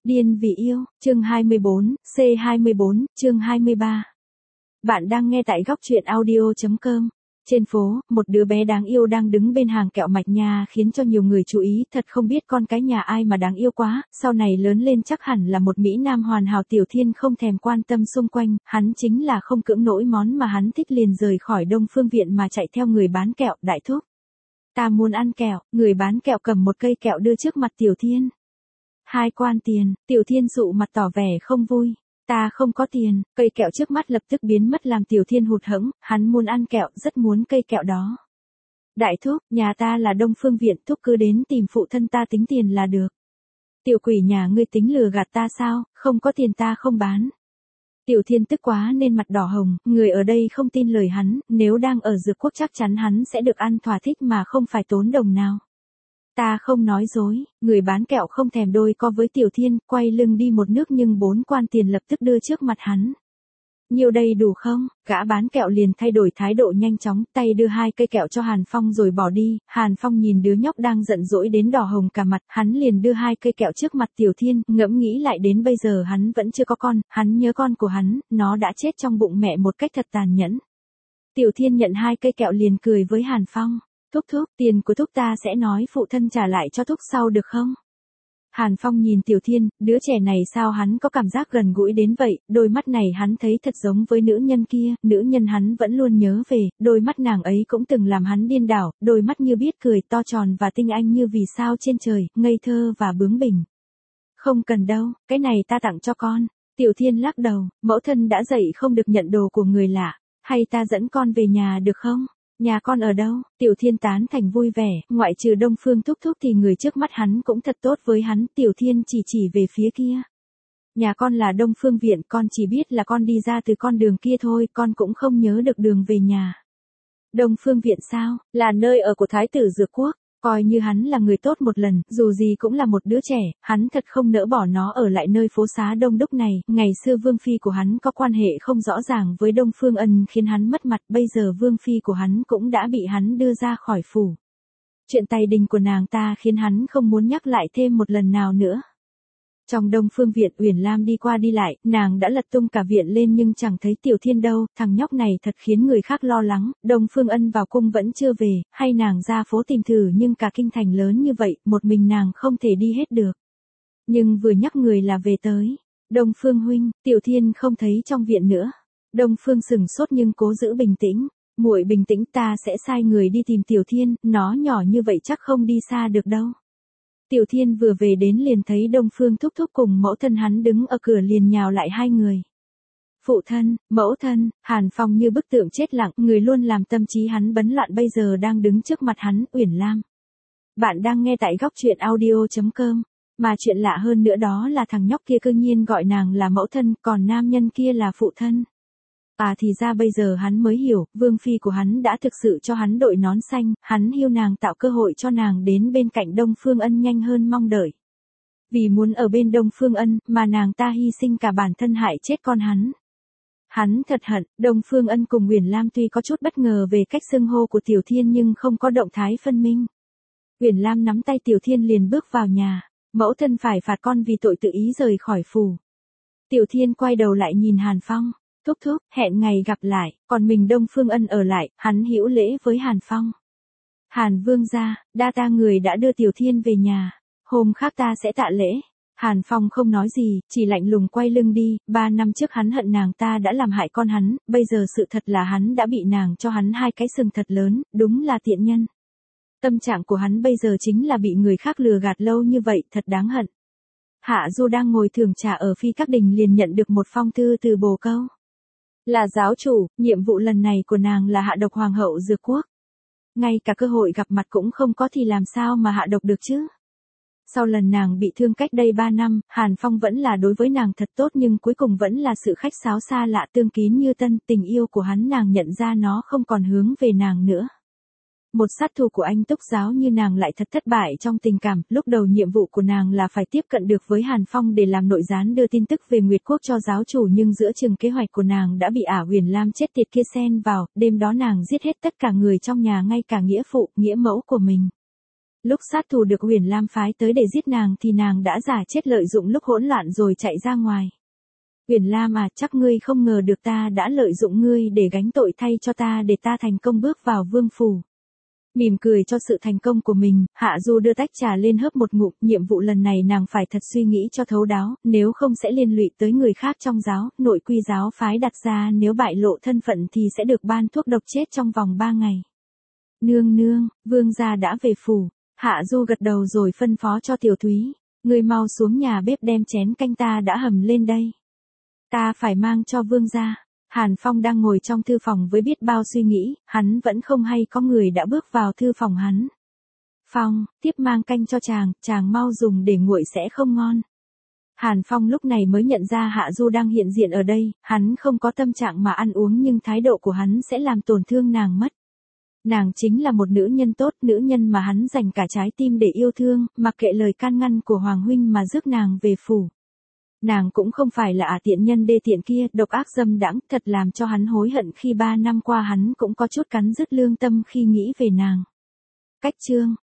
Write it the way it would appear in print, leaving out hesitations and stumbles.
Điên vì yêu, chương 24, C24, chương 23. Bạn đang nghe tại góc truyện audio.com. Trên phố, một đứa bé đáng yêu đang đứng bên hàng kẹo mạch nha khiến cho nhiều người chú ý, thật không biết con cái nhà ai mà đáng yêu quá, sau này lớn lên chắc hẳn là một mỹ nam hoàn hảo. Tiểu Thiên không thèm quan tâm xung quanh, hắn chính là không cưỡng nỗi món mà hắn thích liền rời khỏi Đông Phương Viện mà chạy theo người bán kẹo. Đại thúc, ta muốn ăn kẹo. Người bán kẹo cầm một cây kẹo đưa trước mặt Tiểu Thiên. 2 quan tiền. Tiểu Thiên dụ mặt tỏ vẻ không vui. Ta không có tiền. Cây kẹo trước mắt lập tức biến mất làm Tiểu Thiên hụt hẫng, hắn muốn ăn kẹo, rất muốn cây kẹo đó. Đại thúc, nhà ta là Đông Phương Viện, thúc cứ đến tìm phụ thân ta tính tiền là được. Tiểu quỷ nhà ngươi tính lừa gạt ta sao, không có tiền ta không bán. Tiểu Thiên tức quá nên mặt đỏ hồng, người ở đây không tin lời hắn, nếu đang ở Dược Quốc chắc chắn hắn sẽ được ăn thỏa thích mà không phải tốn đồng nào. Ta không nói dối. Người bán kẹo không thèm đôi co với Tiểu Thiên, quay lưng đi một nước nhưng 4 quan tiền lập tức đưa trước mặt hắn. Nhiều đây đủ không? Gã bán kẹo liền thay đổi thái độ nhanh chóng, tay đưa 2 cây kẹo cho Hàn Phong rồi bỏ đi. Hàn Phong nhìn đứa nhóc đang giận dỗi đến đỏ hồng cả mặt, hắn liền đưa 2 cây kẹo trước mặt Tiểu Thiên, ngẫm nghĩ lại đến bây giờ hắn vẫn chưa có con, hắn nhớ con của hắn, nó đã chết trong bụng mẹ một cách thật tàn nhẫn. Tiểu Thiên nhận 2 cây kẹo liền cười với Hàn Phong. Thúc, tiền của thúc ta sẽ nói phụ thân trả lại cho thúc sau được không? Hàn Phong nhìn Tiểu Thiên, đứa trẻ này sao hắn có cảm giác gần gũi đến vậy, đôi mắt này hắn thấy thật giống với nữ nhân kia, nữ nhân hắn vẫn luôn nhớ về, đôi mắt nàng ấy cũng từng làm hắn điên đảo, đôi mắt như biết cười to tròn và tinh anh như vì sao trên trời, ngây thơ và bướng bỉnh. Không cần đâu, cái này ta tặng cho con. Tiểu Thiên lắc đầu, mẫu thân đã dạy không được nhận đồ của người lạ, hay ta dẫn con về nhà được không? Nhà con ở đâu? Tiểu Thiên tán thành vui vẻ, ngoại trừ Đông Phương thúc thì người trước mắt hắn cũng thật tốt với hắn. Tiểu Thiên chỉ về phía kia. Nhà con là Đông Phương Viện, con chỉ biết là con đi ra từ con đường kia thôi, con cũng không nhớ được đường về nhà. Đông Phương Viện sao? Là nơi ở của Thái tử Dược Quốc. Coi như hắn là người tốt một lần, dù gì cũng là một đứa trẻ, hắn thật không nỡ bỏ nó ở lại nơi phố xá đông đúc này. Ngày xưa vương phi của hắn có quan hệ không rõ ràng với Đông Phương Ân khiến hắn mất mặt, bây giờ vương phi của hắn cũng đã bị hắn đưa ra khỏi phủ. Chuyện tay đình của nàng ta khiến hắn không muốn nhắc lại thêm một lần nào nữa. Trong Đông Phương Viện, Uyển Lam đi qua đi lại, nàng đã lật tung cả viện lên nhưng chẳng thấy Tiểu Thiên đâu, thằng nhóc này thật khiến người khác lo lắng. Đông Phương Ân vào cung vẫn chưa về, hay nàng ra phố tìm thử, nhưng cả kinh thành lớn như vậy, một mình nàng không thể đi hết được. Nhưng vừa nhắc người là về tới. Đông Phương huynh, Tiểu Thiên không thấy trong viện nữa. Đông Phương sừng sốt nhưng cố giữ bình tĩnh. Muội bình tĩnh, ta sẽ sai người đi tìm Tiểu Thiên, nó nhỏ như vậy chắc không đi xa được đâu. Tiểu Thiên vừa về đến liền thấy Đông Phương thúc cùng mẫu thân hắn đứng ở cửa liền nhào lại 2 người. Phụ thân, mẫu thân. Hàn Phong như bức tượng chết lặng, người luôn làm tâm trí hắn bấn loạn bây giờ đang đứng trước mặt hắn. Uyển Lam. Bạn đang nghe tại góc truyện audio.com. Mà chuyện lạ hơn nữa đó là thằng nhóc kia cư nhiên gọi nàng là mẫu thân, còn nam nhân kia là phụ thân. Thì ra bây giờ hắn mới hiểu, vương phi của hắn đã thực sự cho hắn đội nón xanh, hắn hiu nàng tạo cơ hội cho nàng đến bên cạnh Đông Phương Ân nhanh hơn mong đợi. Vì muốn ở bên Đông Phương Ân, mà nàng ta hy sinh cả bản thân hại chết con hắn. Hắn thật hận. Đông Phương Ân cùng Uyển Lam tuy có chút bất ngờ về cách xưng hô của Tiểu Thiên nhưng không có động thái phân minh. Uyển Lam nắm tay Tiểu Thiên liền bước vào nhà. Mẫu thân phải phạt con vì tội tự ý rời khỏi phủ. Tiểu Thiên quay đầu lại nhìn Hàn Phong. Thúc, hẹn ngày gặp lại, còn mình Đông Phương Ân ở lại, hắn hữu lễ với Hàn Phong. Hàn vương gia, đa ta người đã đưa Tiểu Thiên về nhà, hôm khác ta sẽ tạ lễ. Hàn Phong không nói gì, chỉ lạnh lùng quay lưng đi. 3 năm trước hắn hận nàng ta đã làm hại con hắn, bây giờ sự thật là hắn đã bị nàng cho hắn 2 cái sừng thật lớn, đúng là tiện nhân. Tâm trạng của hắn bây giờ chính là bị người khác lừa gạt lâu như vậy, thật đáng hận. Hạ Du đang ngồi thưởng trà ở Phi Các Đình liền nhận được một phong thư từ Bồ Câu. Là giáo chủ, nhiệm vụ lần này của nàng là hạ độc hoàng hậu Dược Quốc. Ngay cả cơ hội gặp mặt cũng không có thì làm sao mà hạ độc được chứ. Sau lần nàng bị thương cách đây 3 năm, Hàn Phong vẫn là đối với nàng thật tốt nhưng cuối cùng vẫn là sự khách sáo xa lạ tương kín như tân. Tình yêu của hắn nàng nhận ra nó không còn hướng về nàng nữa. Một sát thủ của anh túc giáo như nàng lại thật thất bại trong tình cảm. Lúc đầu nhiệm vụ của nàng là phải tiếp cận được với Hàn Phong để làm nội gián đưa tin tức về Nguyệt Quốc cho giáo chủ, nhưng giữa chừng kế hoạch của nàng đã bị Uyển Lam chết tiệt kia xen vào. Đêm đó nàng giết hết tất cả người trong nhà, ngay cả nghĩa phụ, nghĩa mẫu của mình. Lúc sát thủ được Huyền Lam phái tới để giết nàng thì nàng đã giả chết lợi dụng lúc hỗn loạn rồi chạy ra ngoài. Huyền Lam à, chắc ngươi không ngờ được ta đã lợi dụng ngươi để gánh tội thay cho ta để ta thành công bước vào vương phủ. Mỉm cười cho sự thành công của mình, Hạ Du đưa tách trà lên hớp một ngụm, nhiệm vụ lần này nàng phải thật suy nghĩ cho thấu đáo, nếu không sẽ liên lụy tới người khác trong giáo, nội quy giáo phái đặt ra nếu bại lộ thân phận thì sẽ được ban thuốc độc chết trong vòng 3 ngày. Nương nương, vương gia đã về phủ, Hạ Du gật đầu rồi phân phó cho Tiểu Thúy, ngươi mau xuống nhà bếp đem chén canh ta đã hầm lên đây. Ta phải mang cho vương gia. Hàn Phong đang ngồi trong thư phòng với biết bao suy nghĩ, hắn vẫn không hay có người đã bước vào thư phòng hắn. Phong, tiếp mang canh cho chàng mau dùng để nguội sẽ không ngon. Hàn Phong lúc này mới nhận ra Hạ Du đang hiện diện ở đây, hắn không có tâm trạng mà ăn uống nhưng thái độ của hắn sẽ làm tổn thương nàng mất. Nàng chính là một nữ nhân tốt, nữ nhân mà hắn dành cả trái tim để yêu thương, mặc kệ lời can ngăn của Hoàng huynh mà rước nàng về phủ. Nàng cũng không phải là tiện nhân đê tiện kia, độc ác dâm đãng, thật làm cho hắn hối hận khi 3 năm qua hắn cũng có chút cắn rứt lương tâm khi nghĩ về nàng. Cách chương